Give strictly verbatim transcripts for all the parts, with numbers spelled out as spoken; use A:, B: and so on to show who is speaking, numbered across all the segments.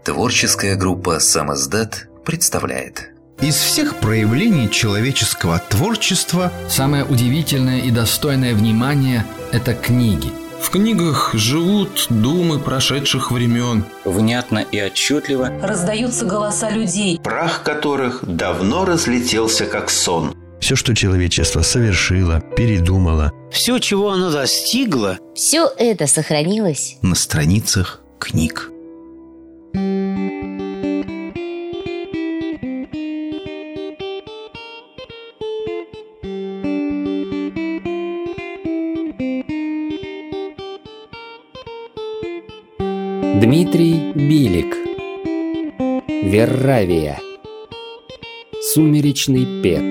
A: Творческая группа «Самиздат» представляет.
B: Из всех проявлений человеческого творчества
C: самое удивительное и достойное внимания – это книги.
D: В книгах живут думы прошедших времен.
E: Внятно и отчетливо
F: раздаются голоса людей,
G: прах которых давно разлетелся как сон.
H: Все, что человечество совершило, передумало,
I: все, чего оно достигло,
J: все это сохранилось
B: на страницах книг.
K: Дмитрий Билик. Верравия. Сумеречный пет.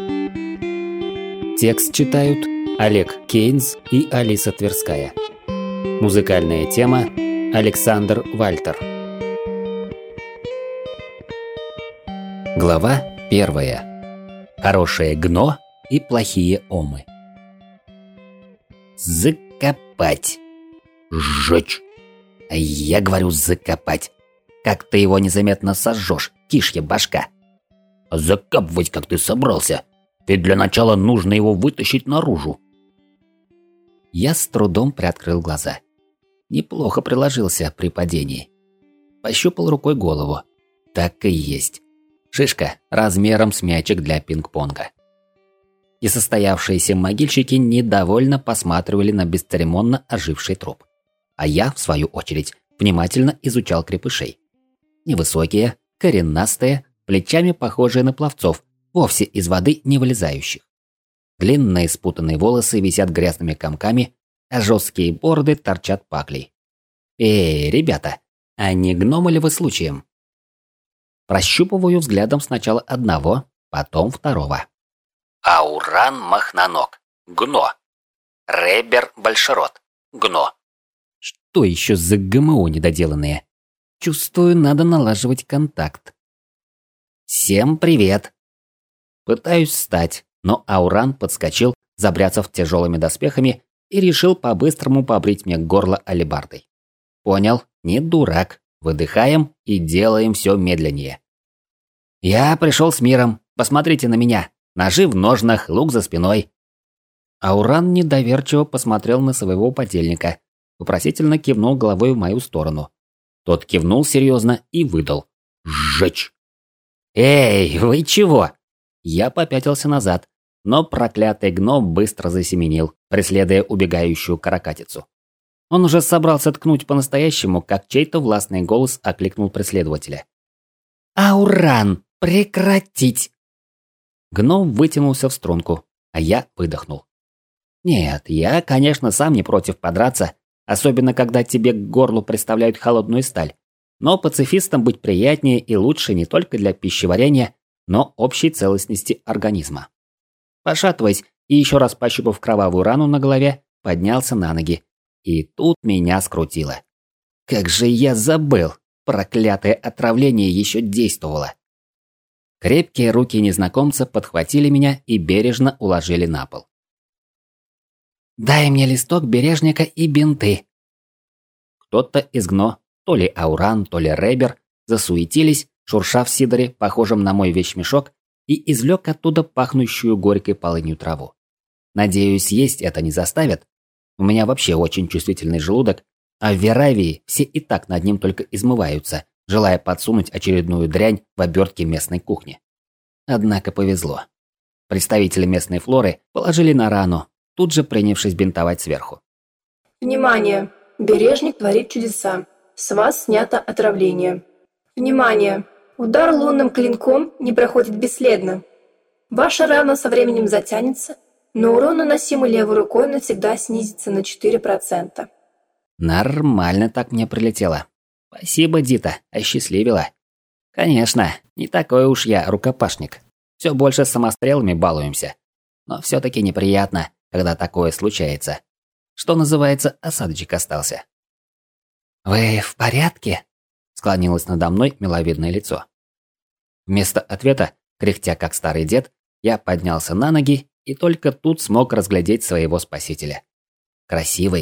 K: Текст читают Олег Кейнс и Алиса Тверская. Музыкальная тема Александр Вальтер. Глава первая. Хорошее гно и плохие омы. Закопать. Сжечь. Я говорю закопать. Как ты его незаметно сожжешь, кишья башка? Закапывать, как ты собрался. Ведь для начала нужно его вытащить наружу. Я с трудом приоткрыл глаза. Неплохо приложился при падении. Пощупал рукой голову. Так и есть. Шишка размером с мячик для пинг-понга. И состоявшиеся могильщики недовольно посматривали на бесцеремонно оживший труп. А я, в свою очередь, внимательно изучал крепышей. Невысокие, коренастые, плечами похожие на пловцов, вовсе из воды не вылезающих. Длинные спутанные волосы висят грязными комками, а жесткие бороды торчат паклей. Эй, ребята, а не гномы ли вы случаем? Прощупываю взглядом сначала одного, потом второго. Ауран Махноног. Гно. Ребер Большерот. Гно. Что еще за ГМО недоделанные? Чувствую, надо налаживать контакт. Всем привет. Пытаюсь встать, но Ауран подскочил, забряцав тяжелыми доспехами, и решил по-быстрому побрить мне горло алебардой. Понял, не дурак. Выдыхаем и делаем все медленнее. Я пришел с миром. Посмотрите на меня. Ножи в ножнах, лук за спиной. Ауран недоверчиво посмотрел на своего подельника. Вопросительно кивнул головой в мою сторону. Тот кивнул серьезно и выдал. «Сжечь!» «Эй, вы чего?» Я попятился назад, но проклятый гном быстро засеменил, преследуя убегающую каракатицу. Он уже собрался ткнуть по-настоящему, как чей-то властный голос окликнул преследователя. «Ауран, прекратить!» Гном вытянулся в струнку, а я выдохнул. «Нет, я, конечно, сам не против подраться, особенно когда тебе к горлу представляют холодную сталь. Но пацифистам быть приятнее и лучше не только для пищеварения, но общей целостности организма». Пошатываясь и еще раз пощупав кровавую рану на голове, поднялся на ноги. И тут меня скрутило. Как же я забыл! Проклятое отравление еще действовало. Крепкие руки незнакомца подхватили меня и бережно уложили на пол. «Дай мне листок бережника и бинты». Кто-то из гно, то ли Ауран, то ли Ребер, засуетились, шурша в сидоре, похожем на мой вещмешок, и извлек оттуда пахнущую горькой полынью траву. Надеюсь, есть это не заставят. У меня вообще очень чувствительный желудок, а в Веравии все и так над ним только измываются, желая подсунуть очередную дрянь в обертке местной кухни. Однако повезло. Представители местной флоры положили на рану, тут же принявшись бинтовать сверху.
L: Внимание! Бережник творит чудеса. С вас снято отравление. Внимание! Удар лунным клинком не проходит бесследно. Ваша рана со временем затянется, но урон, наносимый левой рукой, навсегда снизится на четыре процента.
K: Нормально так мне прилетело. Спасибо, Дита, осчастливила. Конечно, не такой уж я рукопашник. Все больше самострелами балуемся. Но все-таки неприятно, когда такое случается. Что называется, осадочек остался. «Вы в порядке?» — склонилось надо мной миловидное лицо. Вместо ответа, кряхтя как старый дед, я поднялся на ноги и только тут смог разглядеть своего спасителя. Красивый,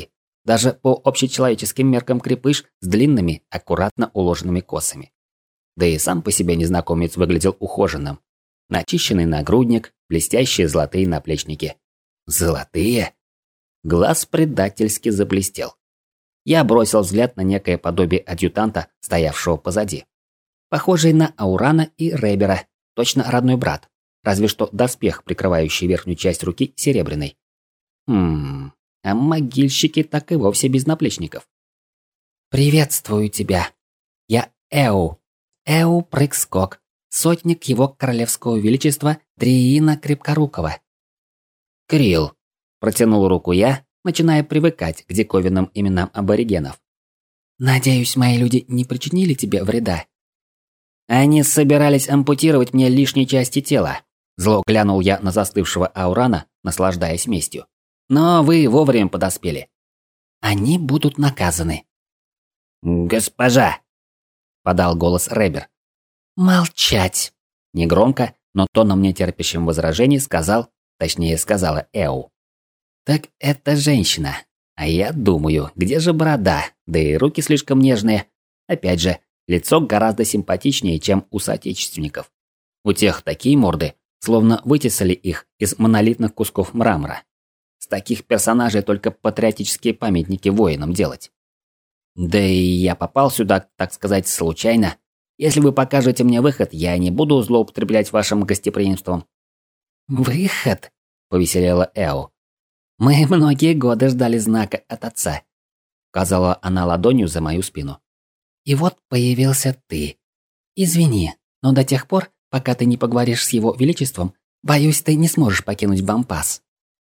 K: Даже по общечеловеческим меркам крепыш с длинными, аккуратно уложенными косами. Да и сам по себе незнакомец выглядел ухоженным. Начищенный нагрудник, блестящие золотые наплечники. Золотые? Глаз предательски заблестел. Я бросил взгляд на некое подобие адъютанта, стоявшего позади. Похожий на Аурана и Ребера, точно родной брат. Разве что доспех, прикрывающий верхнюю часть руки, серебряный. Хм, а могильщики так и вовсе без наплечников. «Приветствую тебя. Я Эу. Эу Прыг-скок, сотник его королевского величества Дриина Крепкорукова». «Крил», – протянул руку я, начиная привыкать к диковинным именам аборигенов. «Надеюсь, мои люди не причинили тебе вреда?» «Они собирались ампутировать мне лишние части тела», – зло глянул я на застывшего Аурана, наслаждаясь местью. «Но вы вовремя подоспели». «Они будут наказаны». «Госпожа», – подал голос Ребер. «Молчать!» – негромко, но тоном нетерпящим возражений сказал, точнее сказала Эу. «Так это женщина. А я думаю, где же борода? Да и руки слишком нежные. Опять же, лицо гораздо симпатичнее, чем у соотечественников. У тех такие морды, словно вытесали их из монолитных кусков мрамора. С таких персонажей только патриотические памятники воинам делать. Да и я попал сюда, так сказать, случайно. Если вы покажете мне выход, я не буду злоупотреблять вашим гостеприимством». «Выход?» – повеселела Эо. «Мы многие годы ждали знака от отца», – указала она ладонью за мою спину. «И вот появился ты. Извини, но до тех пор, пока ты не поговоришь с его величеством, боюсь, ты не сможешь покинуть Бампас».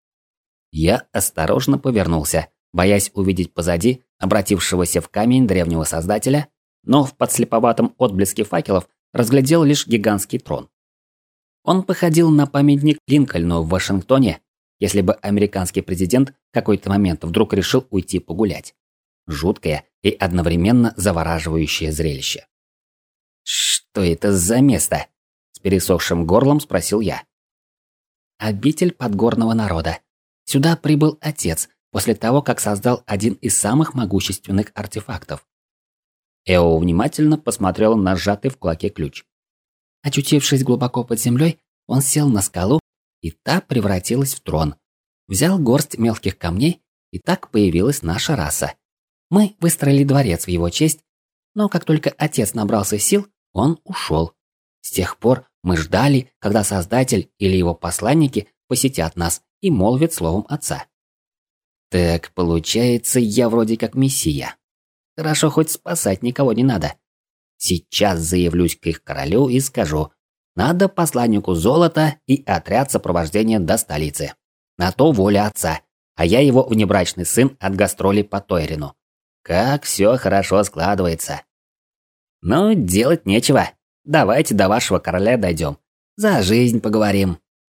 K: Я осторожно повернулся, боясь увидеть позади обратившегося в камень древнего создателя, но в подслеповатом отблеске факелов разглядел лишь гигантский трон. Он походил на памятник Линкольну в Вашингтоне, если бы американский президент в какой-то момент вдруг решил уйти погулять. Жуткое и одновременно завораживающее зрелище. «Что это за место?» – с пересохшим горлом спросил я. «Обитель подгорного народа. Сюда прибыл отец после того, как создал один из самых могущественных артефактов». Эо внимательно посмотрел на сжатый в кулаке ключ. Очутившись глубоко под землей, он сел на скалу, и та превратилась в трон. Взял горсть мелких камней, и так появилась наша раса. Мы выстроили дворец в его честь, но как только отец набрался сил, он ушел. С тех пор мы ждали, когда Создатель или его посланники посетят нас и молвят словом отца. Так получается, я вроде как мессия. Хорошо, хоть спасать никого не надо. Сейчас заявлюсь к их королю и скажу: надо посланнику золота и отряд сопровождения до столицы. На то воля отца, а я его внебрачный сын от гастролей по Тойрину. Как все хорошо складывается. Но делать нечего. Давайте до вашего короля дойдем. За жизнь поговорим.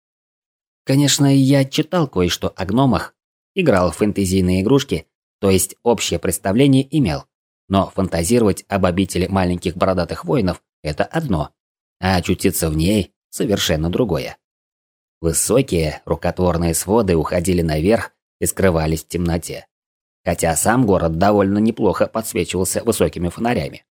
K: Конечно, я читал кое-что о гномах, играл в фэнтезийные игрушки, то есть общее представление имел. Но фантазировать об обители маленьких бородатых воинов – это одно, а очутиться в ней – совершенно другое. Высокие рукотворные своды уходили наверх и скрывались в темноте. Хотя сам город довольно неплохо подсвечивался высокими фонарями.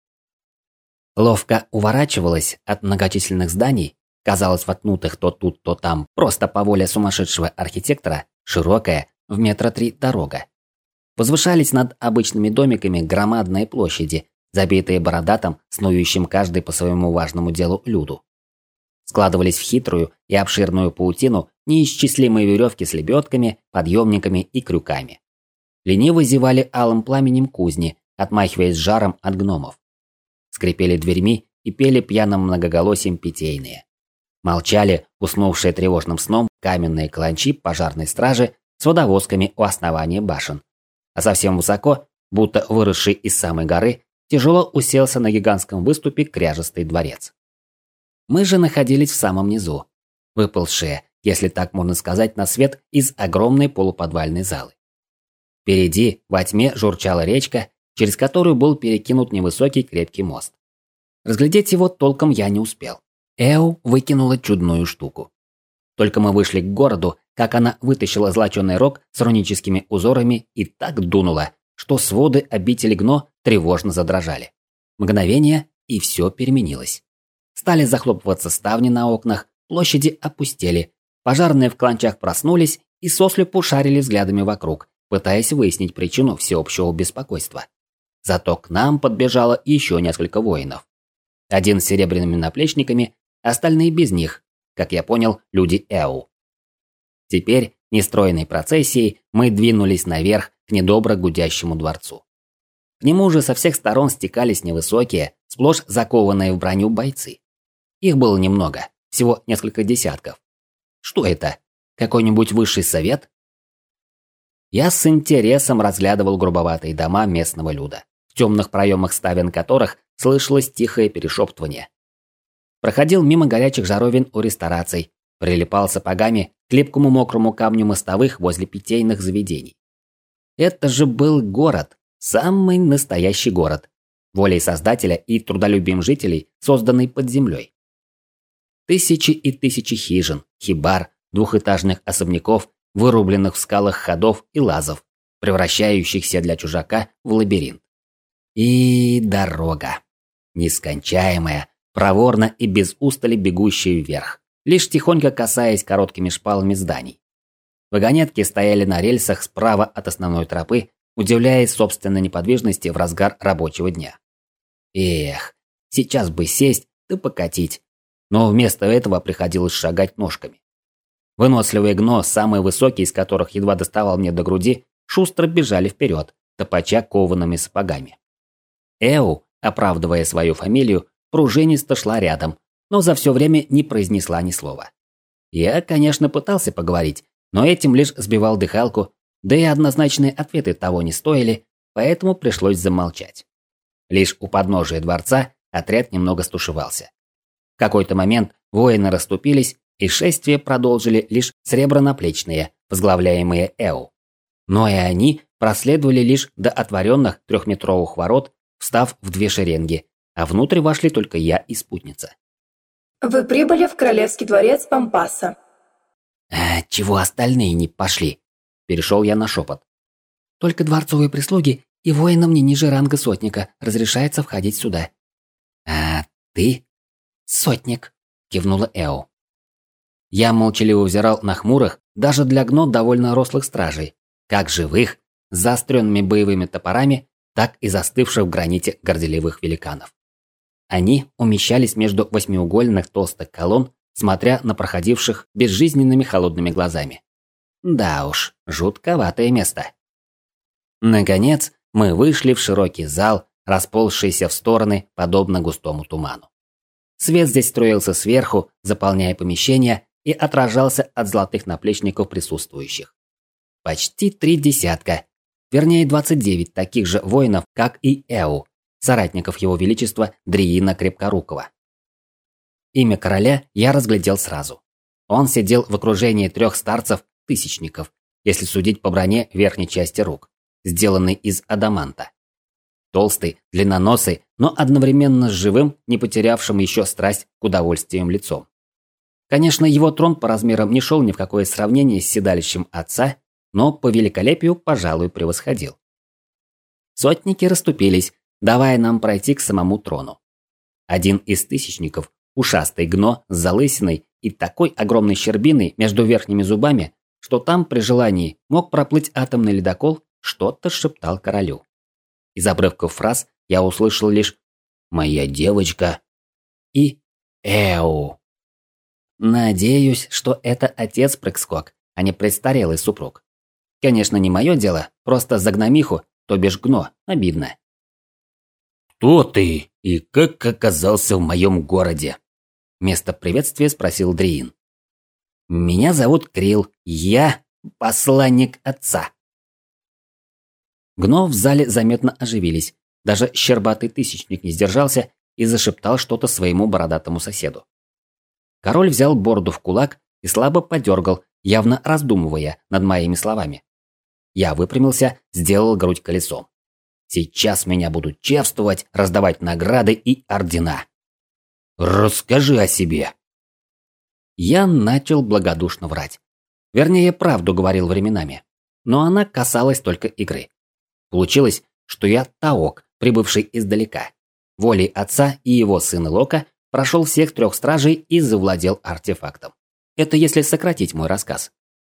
K: Ловко уворачивалась от многочисленных зданий, казалось воткнутых то тут, то там, просто по воле сумасшедшего архитектора, широкая, в метра три дорога. Возвышались над обычными домиками громадные площади, забитые бородатым, снующим каждый по своему важному делу люду. Складывались в хитрую и обширную паутину неисчислимые веревки с лебедками, подъемниками и крюками. Лениво зевали алым пламенем кузни, отмахиваясь жаром от гномов. Скрипели дверьми и пели пьяным многоголосием питейные. Молчали, уснувшие тревожным сном, каменные каланчи пожарной стражи с водовозками у основания башен. А совсем высоко, будто выросший из самой горы, тяжело уселся на гигантском выступе кряжестый дворец. Мы же находились в самом низу, выползшие, если так можно сказать, на свет из огромной полуподвальной залы. Впереди во тьме журчала речка, через которую был перекинут невысокий крепкий мост. Разглядеть его толком я не успел. Эу выкинула чудную штуку. Только мы вышли к городу, как она вытащила золоченый рог с руническими узорами и так дунула, что своды обители Гно тревожно задрожали. Мгновение, и все переменилось. Стали захлопываться ставни на окнах, площади опустели, пожарные в кланчах проснулись и сослепу шарили взглядами вокруг, пытаясь выяснить причину всеобщего беспокойства. Зато к нам подбежало еще несколько воинов. Один с серебряными наплечниками, остальные без них, как я понял, люди Эу. Теперь нестройной процессией мы двинулись наверх к недобро гудящему дворцу. К нему уже со всех сторон стекались невысокие, сплошь закованные в броню бойцы. Их было немного, всего несколько десятков. Что это? Какой-нибудь высший совет? Я с интересом разглядывал грубоватые дома местного люда, в темных проемах ставен которых слышалось тихое перешептывание. Проходил мимо горячих жаровин у рестораций, прилипал сапогами к липкому мокрому камню мостовых возле питейных заведений. Это же был город, самый настоящий город, волей создателя и трудолюбием жителей, созданный под землей. Тысячи и тысячи хижин, хибар, двухэтажных особняков, вырубленных в скалах ходов и лазов, превращающихся для чужака в лабиринт. И дорога. Нескончаемая, проворно и без устали бегущая вверх, лишь тихонько касаясь короткими шпалами зданий. Вагонетки стояли на рельсах справа от основной тропы, удивляясь собственной неподвижности в разгар рабочего дня. Эх, сейчас бы сесть да покатить, но вместо этого приходилось шагать ножками. Выносливые гно, самые высокие из которых едва доставал мне до груди, шустро бежали вперед, топача коваными сапогами. Эу, оправдывая свою фамилию, пружинисто шла рядом, но за все время не произнесла ни слова. Я, конечно, пытался поговорить, но этим лишь сбивал дыхалку, да и однозначные ответы того не стоили, поэтому пришлось замолчать. Лишь у подножия дворца отряд немного стушевался. В какой-то момент воины расступились, и шествие продолжили лишь сребронаплечные, возглавляемые Эу. Но и они проследовали лишь до отворенных трехметровых ворот, встав в две шеренги, а внутрь вошли только я и спутница.
L: Вы прибыли в Королевский дворец Пампаса.
K: «А чего остальные не пошли?» Перешел я на шепот. «Только дворцовые прислуги и воинам не ниже ранга сотника разрешается входить сюда». «А ты?» «Сотник», — кивнула Эу. Я молчаливо взирал на хмурых, даже для гно довольно рослых стражей, как живых, с заостренными боевыми топорами, так и застывших в граните горделивых великанов. Они умещались между восьмиугольных толстых колонн, смотря на проходивших безжизненными холодными глазами. Да уж, жутковатое место. Наконец, мы вышли в широкий зал, расползшийся в стороны, подобно густому туману. Свет здесь строился сверху, заполняя помещение, и отражался от золотых наплечников присутствующих. Почти три десятка, вернее двадцать девять таких же воинов, как и Эу, соратников его величества Дриина Крепкорукова. Имя короля я разглядел сразу. Он сидел в окружении трех старцев-тысячников, если судить по броне верхней части рук, сделанной из адаманта. Толстый, длинноносый, но одновременно с живым, не потерявшим еще страсть к удовольствиям лицом. Конечно, его трон по размерам не шел ни в какое сравнение с седалищем отца, но по великолепию, пожалуй, превосходил. Сотники расступились, давая нам пройти к самому трону. Один из тысячников, ушастый гно с залысиной и такой огромной щербиной между верхними зубами, что там при желании мог проплыть атомный ледокол, что-то шептал королю. Из обрывков фраз я услышал лишь «моя девочка» и «эу». Надеюсь, что это отец Прыг-скок, а не престарелый супруг. Конечно, не мое дело, просто за гномиху, то бишь гно, обидно. «Кто ты и как оказался в моем городе?» Вместо приветствия спросил Дриин. «Меня зовут Крил, я посланник отца». Гно в зале заметно оживились, даже щербатый тысячник не сдержался и зашептал что-то своему бородатому соседу. Король взял бороду в кулак и слабо подергал, явно раздумывая над моими словами. Я выпрямился, сделал грудь колесом. Сейчас меня будут чествовать, раздавать награды и ордена. Расскажи о себе. Я начал благодушно врать. Вернее, правду говорил временами. Но она касалась только игры. Получилось, что я Таок, прибывший издалека. Волей отца и его сына Лока прошел всех трех стражей и завладел артефактом. Это если сократить мой рассказ.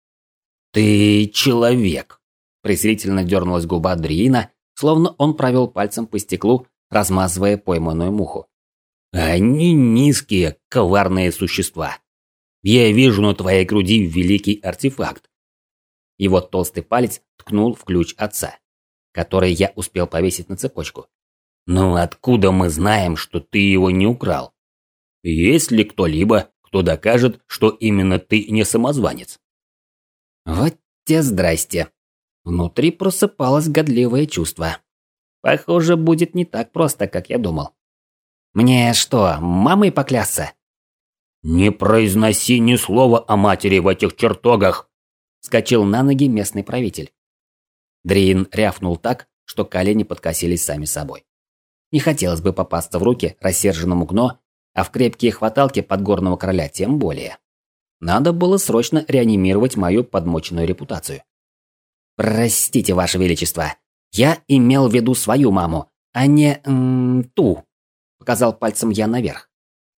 K: «Ты человек!» – презрительно дернулась губа Дриина, словно он провел пальцем по стеклу, размазывая пойманную муху. «Они низкие, коварные существа. Я вижу на твоей груди великий артефакт». Его толстый палец ткнул в ключ отца, который я успел повесить на цепочку. «Ну откуда мы знаем, что ты его не украл? Есть ли кто-либо, кто докажет, что именно ты не самозванец?» Вот те здрасте. Внутри просыпалось годливое чувство. Похоже, будет не так просто, как я думал. Мне что, мамой поклясться? «Не произноси ни слова о матери в этих чертогах!» Вскочил на ноги местный правитель. Дриин рявкнул так, что колени подкосились сами собой. Не хотелось бы попасться в руки рассерженному Гно, а в крепкие хваталки подгорного короля тем более. Надо было срочно реанимировать мою подмоченную репутацию. «Простите, Ваше Величество, я имел в виду свою маму, а не м, ту», – показал пальцем я наверх.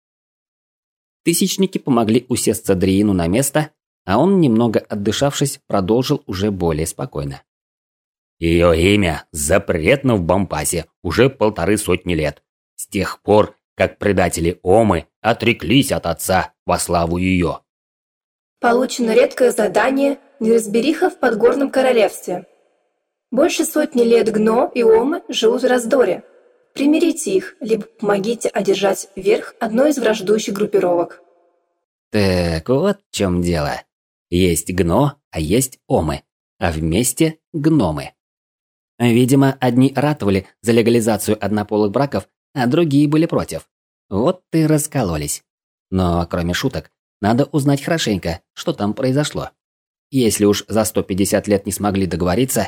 K: Тысячники помогли усесться Дриину на место, а он, немного отдышавшись, продолжил уже более спокойно. «Ее имя запретно в Бампасе уже полторы сотни лет, с тех пор, как предатели Омы отреклись от отца во славу ее».
L: Получено редкое задание «Неразбериха в Подгорном Королевстве». Больше сотни лет Гно и Омы живут в раздоре. Примирите их, либо помогите одержать верх одной из враждующих группировок.
K: Так вот в чем дело. Есть Гно, а есть Омы, а вместе гномы. Видимо, одни ратовали за легализацию однополых браков, а другие были против. Вот и раскололись. Но кроме шуток, надо узнать хорошенько, что там произошло. Если уж за сто пятьдесят лет не смогли договориться...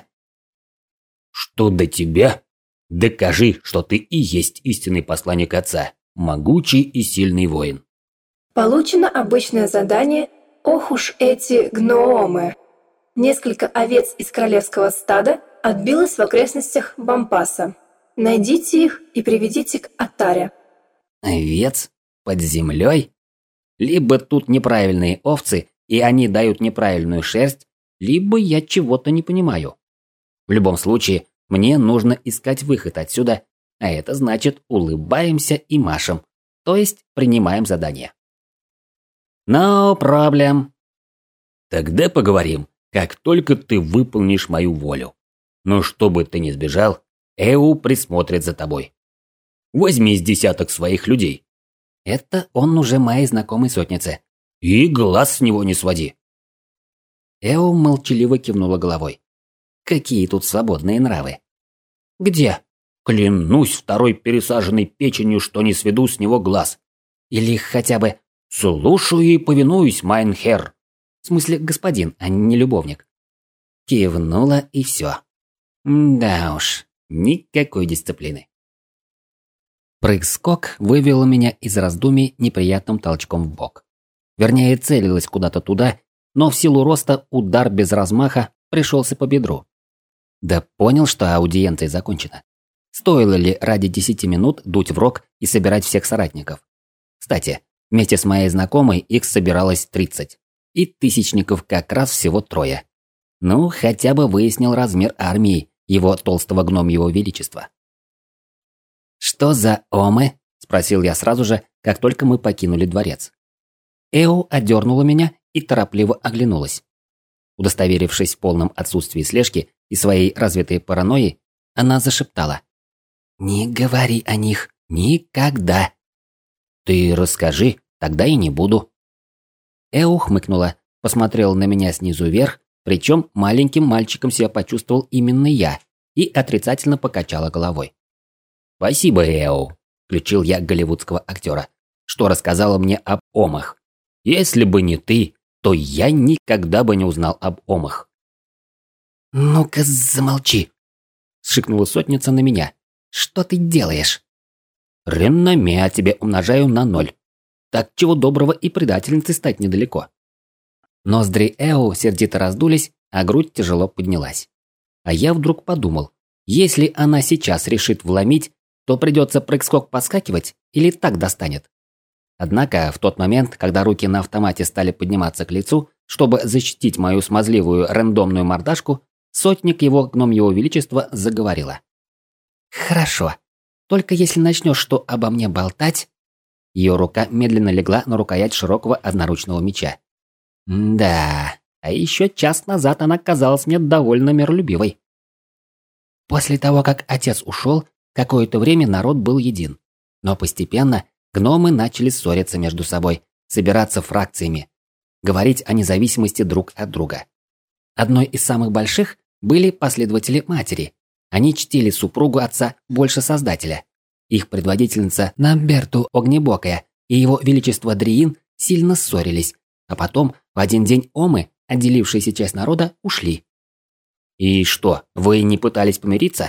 K: «Что до тебя? Докажи, что ты и есть истинный посланник отца, могучий и сильный воин».
L: Получено обычное задание «Ох уж эти гноомы». Несколько овец из королевского стада отбилось в окрестностях Бампаса. Найдите их и приведите к Атаре.
K: Овец? Под землей? Либо тут неправильные овцы, и они дают неправильную шерсть, либо я чего-то не понимаю. В любом случае, мне нужно искать выход отсюда, а это значит улыбаемся и машем, то есть принимаем задание. No problem. Тогда поговорим, как только ты выполнишь мою волю. Но чтобы ты не сбежал, Эу присмотрит за тобой. Возьми с десяток своих людей. Это он уже моей знакомой сотнице. И глаз с него не своди. Эу молчаливо кивнула головой. Какие тут свободные нравы. Где? Клянусь второй пересаженной печенью, что не сведу с него глаз. Или хотя бы слушаю и повинуюсь, майнхер. В смысле господин, а не любовник. Кивнула и все. Да уж, никакой дисциплины. Прыг-скок вывел меня из раздумий неприятным толчком в бок. Вернее, целилась куда-то туда, но в силу роста удар без размаха пришелся по бедру. Да понял, что аудиенция закончена. Стоило ли ради десяти минут дуть в рог и собирать всех соратников? Кстати, вместе с моей знакомой их собиралось тридцать. И тысячников как раз всего трое. Ну, хотя бы выяснил размер армии его толстого гномьего величества. «Что за омы?» – спросил я сразу же, как только мы покинули дворец. Эу одернула меня и торопливо оглянулась. Удостоверившись в полном отсутствии слежки и своей развитой паранойи, она зашептала. «Не говори о них никогда!» «Ты расскажи, тогда и не буду». Эу хмыкнула, посмотрела на меня снизу вверх, причем маленьким мальчиком себя почувствовал именно я, и отрицательно покачала головой. «Спасибо, Эу», – включил я голливудского актера, что рассказала мне об омах. «Если бы не ты, то я никогда бы не узнал об омах». «Ну-ка замолчи», – сшикнула сотница на меня. «Что ты делаешь?» «Реноме тебе умножаю на ноль. Так чего доброго и предательницей стать недалеко». Ноздри Эу сердито раздулись, а грудь тяжело поднялась. А я вдруг подумал, Если она сейчас решит вломить, то придется прыг-скок подскакивать или так достанет. Однако в тот момент, когда руки на автомате стали подниматься к лицу, чтобы защитить мою смазливую рандомную мордашку, сотник его гномьего величества заговорила. «Хорошо. Только если начнешь что обо мне болтать...» Ее рука медленно легла на рукоять широкого одноручного меча. Да, а еще час назад она казалась мне довольно миролюбивой. После того, как отец ушел, какое-то время народ был един. Но постепенно гномы начали ссориться между собой, собираться фракциями, говорить о независимости друг от друга. Одной из самых больших были последователи матери. Они чтили супругу отца больше Создателя. Их предводительница Намберту Огнебокая и его величество Дриин сильно ссорились, а потом в один день омы, отделившаяся часть народа, ушли. И что, вы не пытались помириться?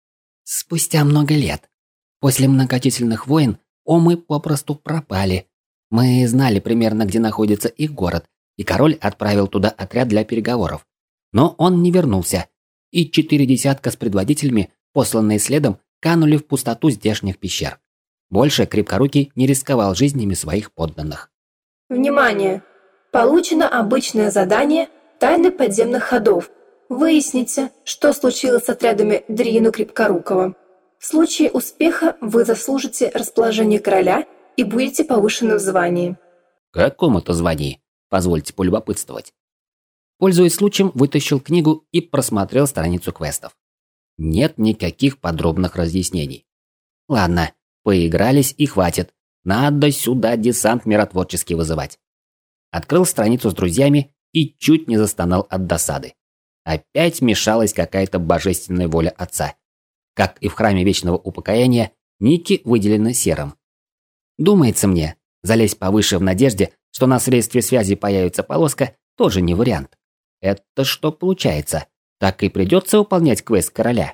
K: Спустя много лет. После многочисленных войн омы попросту пропали. Мы знали примерно, где находится их город, и король отправил туда отряд для переговоров. Но он не вернулся, и четыре десятка с предводителями, посланные следом, канули в пустоту здешних пещер. Больше Крепкорукий не рисковал жизнями своих подданных.
L: Внимание! Получено обычное задание «Тайны подземных ходов». Выясните, что случилось с отрядами Дриину Крепкорукова. В случае успеха вы заслужите расположение короля и будете повышены в звании.
K: Какому-то звании? Позвольте полюбопытствовать. Пользуясь случаем, вытащил книгу и просмотрел страницу квестов. Нет никаких подробных разъяснений. Ладно, поигрались и хватит. Надо сюда десант миротворческий вызывать. Открыл страницу с друзьями и чуть не застонал от досады. Опять мешалась какая-то божественная воля отца. Как и в храме вечного упокоения, ники выделены серым. Думается мне, залезть повыше в надежде, что на средстве связи появится полоска, тоже не вариант. Это что получается? Так и придется выполнять квест короля.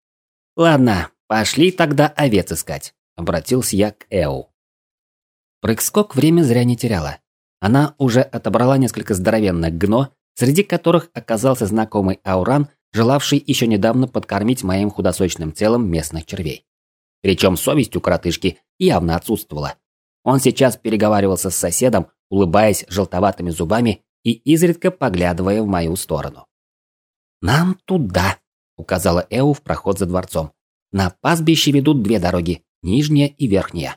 K: Ладно, пошли тогда овец искать, обратился я к Эу. Прыг-скок время зря не теряла. Она уже отобрала несколько здоровенных гно, среди которых оказался знакомый Ауран, желавший еще недавно подкормить моим худосочным телом местных червей. Причем совесть у коротышки явно отсутствовала. Он сейчас переговаривался с соседом, улыбаясь желтоватыми зубами и изредка поглядывая в мою сторону. «Нам туда», — указала Эу в проход за дворцом. «На пастбище ведут две дороги, нижняя и верхняя».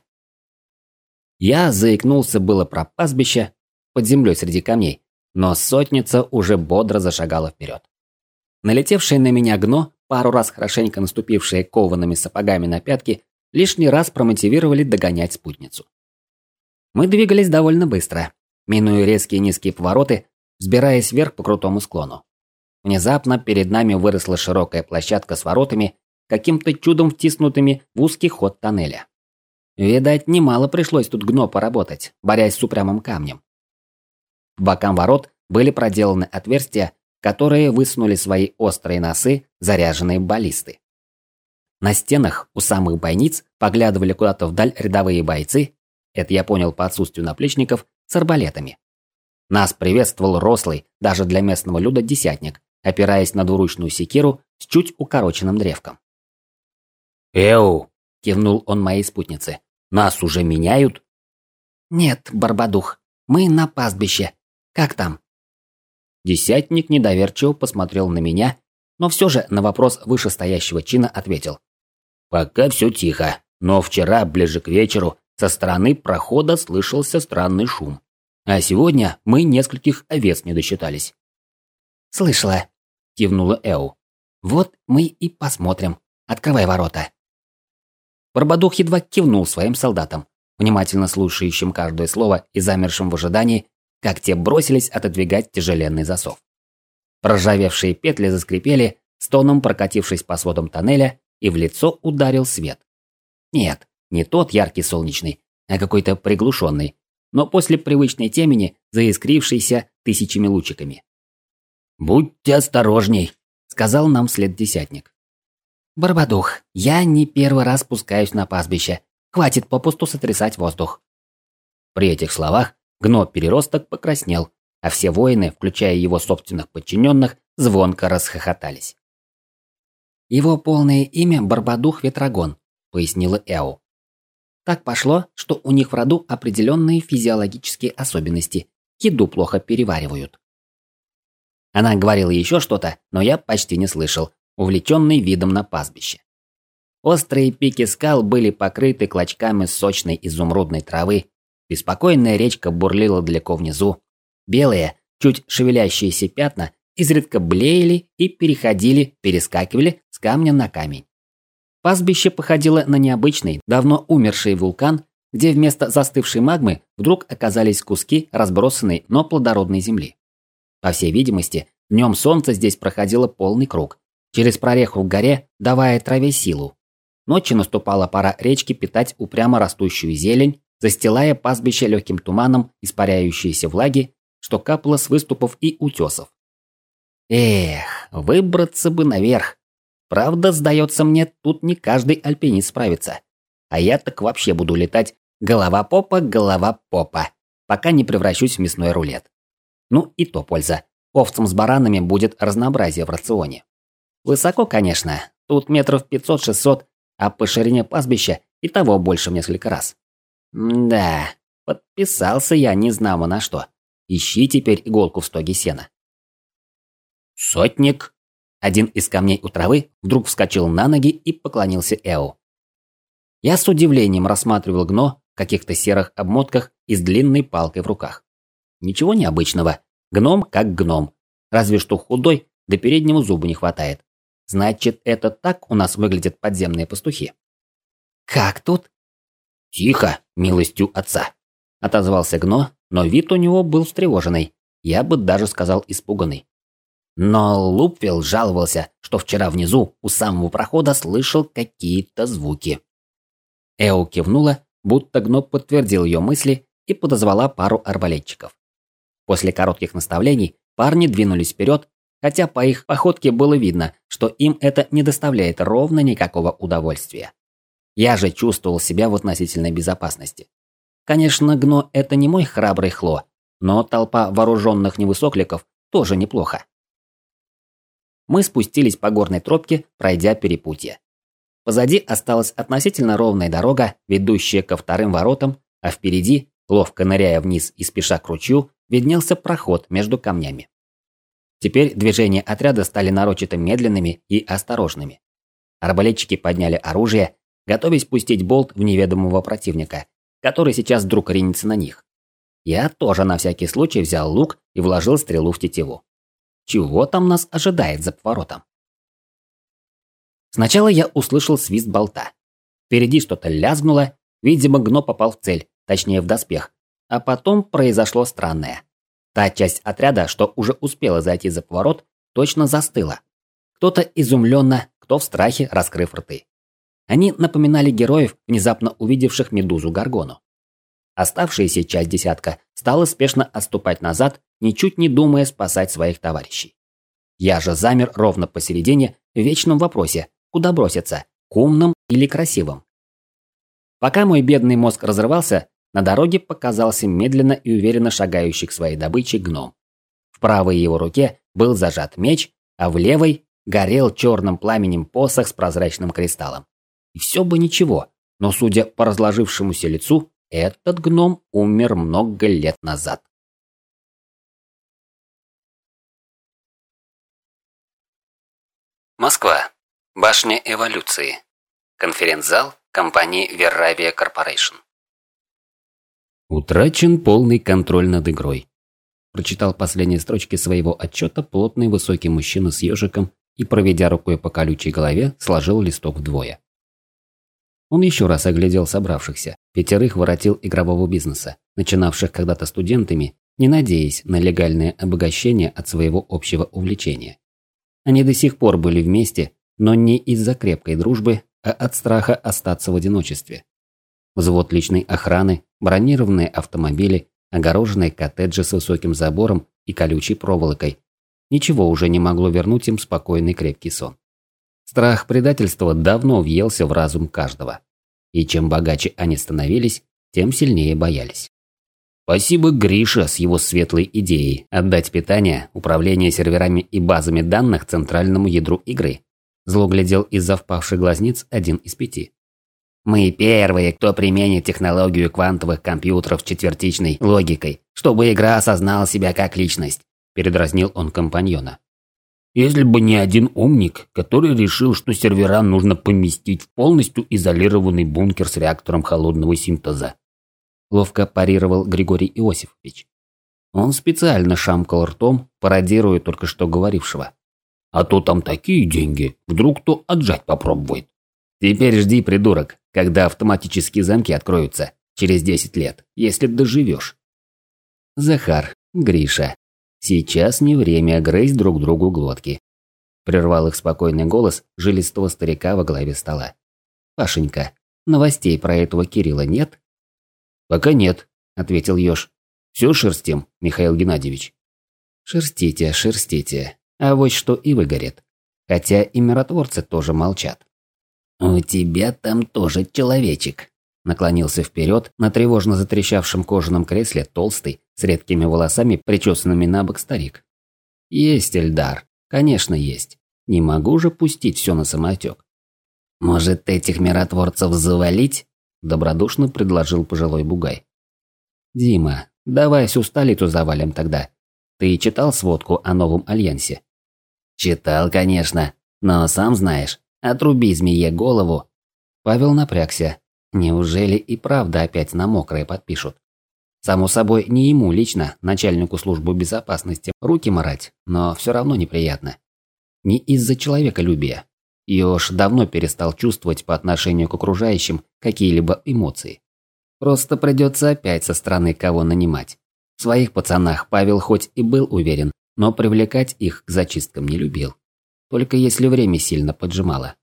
K: Я заикнулся было про пастбище под землей среди камней, но сотница уже бодро зашагала вперед. Налетевшие на меня гно, пару раз хорошенько наступившие коваными сапогами на пятки, лишний раз промотивировали догонять спутницу. Мы двигались довольно быстро, минуя резкие низкие повороты, взбираясь вверх по крутому склону. Внезапно перед нами выросла широкая площадка с воротами, каким-то чудом втиснутыми в узкий ход тоннеля. Видать, немало пришлось тут гно поработать, борясь с упрямым камнем. По бокам ворот были проделаны отверстия, которые высунули свои острые носы, заряженные баллисты. На стенах у самых бойниц поглядывали куда-то вдаль рядовые бойцы, это я понял по отсутствию наплечников, с арбалетами. Нас приветствовал рослый, даже для местного люда, десятник, опираясь на двуручную секиру с чуть укороченным древком. «Эу!» – кивнул он моей спутнице. «Нас уже меняют?» «Нет, Барбадух, мы на пастбище. Как там?» Десятник недоверчиво посмотрел на меня, но все же на вопрос вышестоящего чина ответил. «Пока все тихо, но вчера, ближе к вечеру, со стороны прохода слышался странный шум. А сегодня мы нескольких овец не досчитались». «Слышала», – кивнула Эу. «Вот мы и посмотрим. Открывай ворота». Барбадух едва кивнул своим солдатам, внимательно слушающим каждое слово и замершим в ожидании, как те бросились отодвигать тяжеленный засов. Проржавевшие петли заскрипели, стоном прокатившись по сводам тоннеля, и в лицо ударил свет. Нет, не тот яркий солнечный, а какой-то приглушенный, но после привычной темени заискрившийся тысячами лучиками. «Будьте осторожней», — сказал нам вслед десятник. «Барбадух, я не первый раз спускаюсь на пастбище. Хватит попусту сотрясать воздух». При этих словах гно-переросток покраснел, а все воины, включая его собственных подчиненных, звонко расхохотались. Его полное имя Барбадух Ветрогон, пояснила Эо. Так пошло, что у них в роду определенные физиологические особенности. Еду плохо переваривают. Она говорила еще что-то, но я почти не слышал, увлеченный видом на пастбище. Острые пики скал были покрыты клочками сочной изумрудной травы, беспокойная речка бурлила далеко внизу. Белые, чуть шевелящиеся пятна изредка блеяли и переходили, перескакивали с камня на камень. Пастбище походило на необычный, давно умерший вулкан, где вместо застывшей магмы вдруг оказались куски разбросанной, но плодородной земли. По всей видимости, днем солнце здесь проходило полный круг, через прореху в горе давая траве силу. Ночью наступала пора речки питать упрямо растущую зелень, застилая пастбище легким туманом испаряющейся влаги, что капало с выступов и утесов. Эх, выбраться бы наверх. Правда, сдается мне, тут не каждый альпинист справится. А я так вообще буду летать голова-попа, голова-попа, пока не превращусь в мясной рулет. Ну и то польза. Овцам с баранами будет разнообразие в рационе. Высоко, конечно, тут метров пятьсот-шестьсот, а по ширине пастбища и того больше в несколько раз. Да, подписался я не знамо на что. Ищи теперь иголку в стоге сена. Сотник. Один из камней у травы вдруг вскочил на ноги и поклонился Эо. Я с удивлением рассматривал Гно в каких-то серых обмотках и с длинной палкой в руках. Ничего необычного. Гном как гном. Разве что худой, до переднего зуба не хватает. Значит, это так у нас выглядят подземные пастухи. Как тут? Тихо, милостью отца, отозвался Гно, но вид у него был встревоженный. Я бы даже сказал испуганный. Но Лупвел жаловался, что вчера внизу, у самого прохода, слышал какие-то звуки. Эо кивнула, будто Гно подтвердил ее мысли и подозвала пару арбалетчиков. После коротких наставлений парни двинулись вперед, хотя по их походке было видно, что им это не доставляет ровно никакого удовольствия. Я же чувствовал себя в относительной безопасности. Конечно, Гно – это не мой храбрый Хло, но толпа вооруженных невысокликов тоже неплохо. Мы спустились по горной тропке, пройдя перепутье. Позади осталась относительно ровная дорога, ведущая ко вторым воротам, а впереди, ловко ныряя вниз и спеша к ручью, виднелся проход между камнями. Теперь движения отряда стали нарочито медленными и осторожными. Арбалетчики подняли оружие, готовясь пустить болт в неведомого противника, который сейчас вдруг ринется на них. Я тоже на всякий случай взял лук и вложил стрелу в тетиву. Чего там нас ожидает за поворотом? Сначала я услышал свист болта. Впереди что-то лязгнуло, видимо, Гно попал в цель, точнее в доспех. А потом произошло странное. Та часть отряда, что уже успела зайти за поворот, точно застыла. Кто-то изумленно, кто в страхе, раскрыв рты. Они напоминали героев, внезапно увидевших медузу Горгону. Оставшаяся часть десятка стала спешно отступать назад, ничуть не думая спасать своих товарищей. Я же замер ровно посередине в вечном вопросе, куда броситься, к умным или красивым. Пока мой бедный мозг разрывался, на дороге показался медленно и уверенно шагающий к своей добыче гном. В правой его руке был зажат меч, а в левой горел черным пламенем посох с прозрачным кристаллом. И все бы ничего, но, судя по разложившемуся лицу, этот гном умер много лет назад.
M: Москва. Башня эволюции. Конференц-зал компании Verravia Corporation.
K: «Утрачен полный контроль над игрой», – прочитал последние строчки своего отчета плотный высокий мужчина с ежиком и, проведя рукой по колючей голове, сложил листок вдвое. Он еще раз оглядел собравшихся, пятерых воротил игрового бизнеса, начинавших когда-то студентами, не надеясь на легальное обогащение от своего общего увлечения. Они до сих пор были вместе, но не из-за крепкой дружбы, а от страха остаться в одиночестве. Взвод личной охраны, бронированные автомобили, огороженные коттеджи с высоким забором и колючей проволокой. Ничего уже не могло вернуть им спокойный крепкий сон. Страх предательства давно въелся в разум каждого. И чем богаче они становились, тем сильнее боялись. Спасибо Грише с его светлой идеей отдать питание, управление серверами и базами данных центральному ядру игры. Зло глядел из-за впавших глазниц один из пяти. «Мы первые, кто применит технологию квантовых компьютеров с четвертичной логикой, чтобы игра осознала себя как личность», – передразнил он компаньона. «Если бы не один умник, который решил, что сервера нужно поместить в полностью изолированный бункер с реактором холодного синтеза», – ловко парировал Григорий Иосифович. Он специально шамкал ртом, пародируя только что говорившего. «А то там такие деньги, вдруг кто отжать попробует». «Теперь жди, придурок, когда автоматические замки откроются через десять лет, если доживешь». «Захар, Гриша, сейчас не время грызть друг другу глотки», – прервал их спокойный голос жилистого старика во главе стола. «Пашенька, новостей про этого Кирилла нет?» «Пока нет», – ответил Ёж. «Все шерстим, Михаил Геннадьевич». «Шерстите, шерстите, а вот что и выгорит. Хотя и миротворцы тоже молчат». «У тебя там тоже человечек», – наклонился вперед на тревожно затрещавшем кожаном кресле толстый, с редкими волосами, причесанными на бок старик. «Есть, Эльдар, конечно есть. Не могу же пустить все на самотек». «Может, этих миротворцев завалить?» – добродушно предложил пожилой бугай. «Дима, давай всю столицу завалим тогда. Ты читал сводку о новом альянсе?» «Читал, конечно, но сам знаешь. Отруби змее голову». Павел напрягся. Неужели и правда опять на мокрое подпишут? Само собой, не ему лично, начальнику службы безопасности, руки марать, но все равно неприятно. Не из-за человеколюбия. Ёж давно перестал чувствовать по отношению к окружающим какие-либо эмоции. Просто придется опять со стороны кого нанимать. В своих пацанах Павел хоть и был уверен, но привлекать их к зачисткам не любил. Только если время сильно поджимало.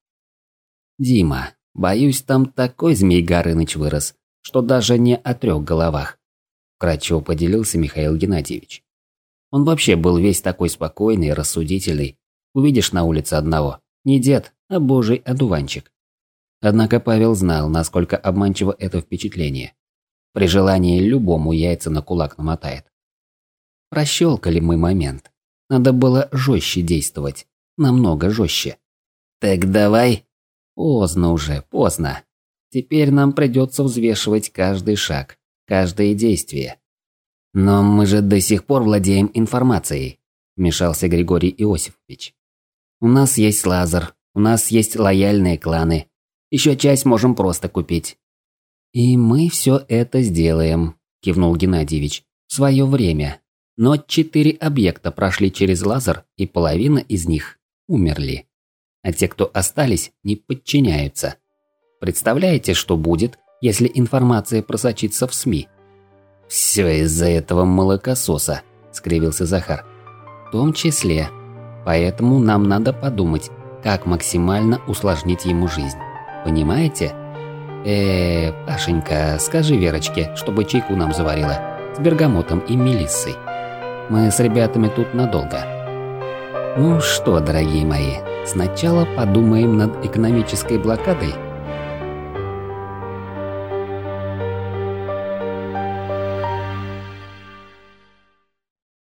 K: «Дима, боюсь, там такой Змей Горыныч вырос, что даже не о трех головах», – вкратчиво поделился Михаил Геннадьевич. Он вообще был весь такой спокойный и рассудительный. Увидишь на улице одного – не дед, а божий одуванчик. Однако Павел знал, насколько обманчиво это впечатление. При желании любому яйца на кулак намотает. Прощелкали мы момент. Надо было жестче действовать. Намного жестче. «Так давай». «Поздно уже, поздно. Теперь нам придется взвешивать каждый шаг, каждое действие». «Но мы же до сих пор владеем информацией», – вмешался Григорий Иосифович. «У нас есть лазер, у нас есть лояльные кланы. Еще часть можем просто купить». «И мы все это сделаем», – кивнул Геннадьевич, – «в свое время. Но четыре объекта прошли через лазер, и половина из них умерли. А те, кто остались, не подчиняются. Представляете, что будет, если информация просочится в СМИ?» «Все из-за этого молокососа», – скривился Захар. «В том числе. Поэтому нам надо подумать, как максимально усложнить ему жизнь. Понимаете? Э, Пашенька, скажи Верочке, чтобы чайку нам заварила. С бергамотом и мелиссой. Мы с ребятами тут надолго». «Ну что, дорогие мои, сначала подумаем над экономической блокадой,